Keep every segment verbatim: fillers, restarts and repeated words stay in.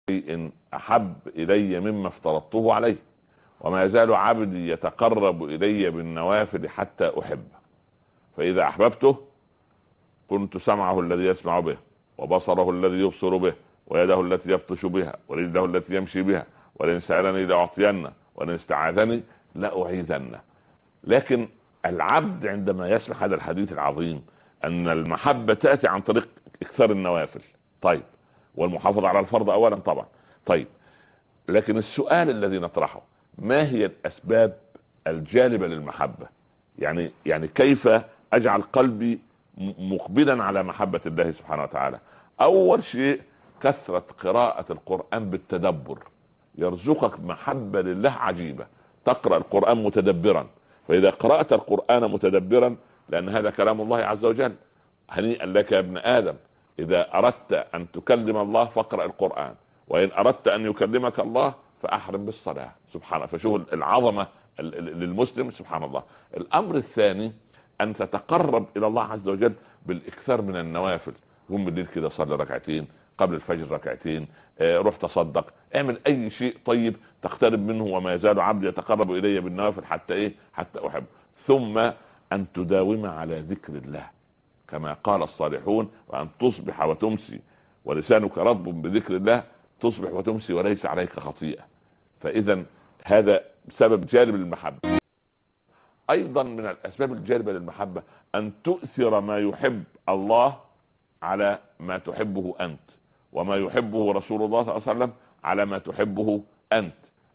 شيء أحب إلي مما افترضته عليه، وما يزال عبدي يتقرب إلي بالنوافل حتى أحبه، فإذا أحببته كنت سمعه الذي يسمع به، وبصره الذي يبصر به، ويده التي يبطش بها، ورجله التي يمشي بها، ولئن سألني لأعطينه، ولئن استعاذني لأعيذنه. لكن العبد عندما يسمع هذا الحديث العظيم أن المحبة تأتي عن طريق إكثار النوافل، طيب، والمحافظة على الفرض أولا طبعا، طيب، لكن السؤال الذي نطرحه: ما هي الأسباب الجالبة للمحبة؟ يعني يعني كيف أجعل قلبي مقبلا على محبة الله سبحانه وتعالى؟ أول شيء كثرة قراءة القرآن بالتدبر، يرزقك محبة لله عجيبة. تقرأ القرآن متدبرا، فإذا قرأت القرآن متدبرا، لأن هذا كلام الله عز وجل، هنيئا لك يا ابن آدم إذا أردت أن تكلم الله فاقرأ القرآن، وإن أردت أن يكلمك الله فأحرم بالصلاة. سبحانه، فشوف العظمة للمسلم، سبحان الله. الأمر الثاني أن تتقرب إلى الله عز وجل بالإكثار من النوافل. قم بالليل كده صلي ركعتين، قبل الفجر ركعتين، آه، روح تصدق، اعمل أي شيء طيب تقترب منه. وما يزال عبدي يتقرب إلي بالنوافل حتى إيه؟ حتى أحب. ثم أن تداوم على ذكر الله كما قال الصالحون: وأن تصبح وتمسي ولسانك رطب بذكر الله، تصبح وتمسي وليس عليك خطيئة. فإذا هذا سبب جالب للمحبة. أيضا من الأسباب الجالبة للمحبة أن تؤثر ما يحب الله على ما تحبه أنت، وما يحبه رسول الله صلى الله عليه وسلم على ما تحبه أنت.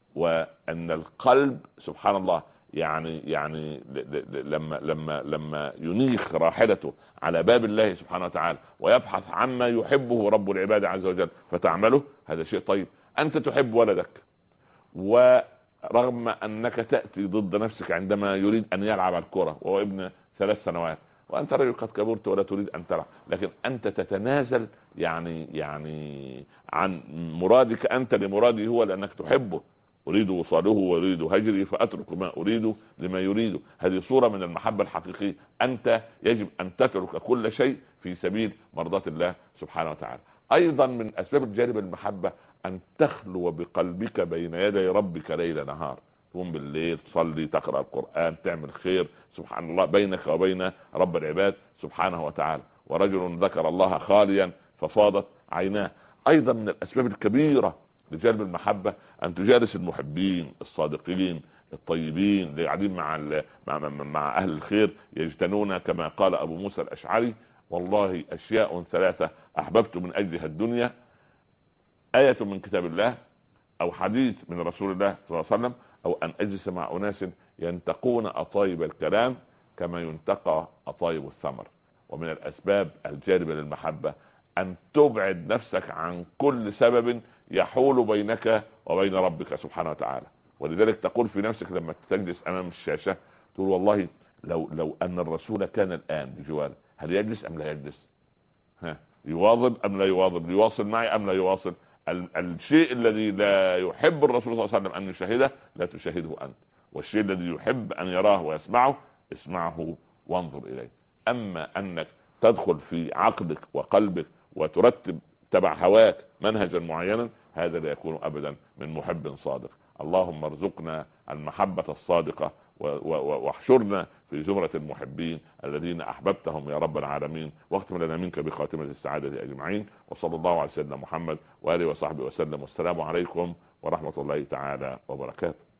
وأن القلب سبحان الله يعني يعني لما لما لما ينيخ راحلته على باب الله سبحانه وتعالى ويبحث عما يحبه رب العباد عز وجل فتعمله، هذا شيء طيب. أنت تحب ولدك، ورغم أنك تأتي ضد نفسك عندما يريد أن يلعب الكرة وهو ابن ثلاث سنوات، وأنت رجل قد كبرت ولا تريد أن تلعب، لكن أنت تتنازل يعني يعني عن مرادك أنت لمراده هو، لأنك تحبه. أريد وصاله وأريد هجري فأترك ما أريد لما يريده. هذه صورة من المحبة الحقيقية. أنت يجب أن تترك كل شيء في سبيل مرضاة الله سبحانه وتعالى. أيضا من أسباب الجالبة للمحبة أن تخلو بقلبك بين يدي ربك ليل نهار. تقوم بالليل تصلي، تقرأ القرآن، تعمل خير، سبحان الله، بينك وبين رب العباد سبحانه وتعالى. ورجل ذكر الله خاليا ففاضت عيناه. أيضا من الأسباب الكبيرة لجلب المحبة أن تجالس المحبين الصادقين الطيبين اللي قاعدين مع, مع مع أهل الخير، يجتنون كما قال أبو موسى الأشعري: والله أشياء ثلاثة أحببت من أجلها الدنيا: آية من كتاب الله، أو حديث من رسول الله صلى الله عليه وسلم، أو أن أجلس مع أناس ينتقون أطايب الكلام كما ينتقى أطايب الثمر. ومن الأسباب الجالبة للمحبة أن تبعد نفسك عن كل سبب يحول بينك وبين ربك سبحانه وتعالى. ولذلك تقول في نفسك لما تجلس أمام الشاشة، تقول: والله لو لو أن الرسول كان الآن بجواري، هل يجلس أم لا يجلس؟ ها، يواظب أم لا يواظب؟ يواصل معي أم لا يواصل؟ الشيء الذي لا يحب الرسول صلى الله عليه وسلم أن يشاهده لا تشاهده أنت، والشيء الذي يحب أن يراه ويسمعه اسمعه وانظر إليه. أما أنك تدخل في عقلك وقلبك وترتب تبع هواك منهجا معينا، هذا لا يكون أبدا من محب صادق. اللهم ارزقنا المحبة الصادقة واحشرنا في زمرة المحبين الذين أحببتهم يا رب العالمين، واختم لنا منك بخاتمة السعادة أجمعين. وصلى الله على سيدنا محمد وآله وصحبه وسلم، والسلام عليكم ورحمة الله تعالى وبركاته.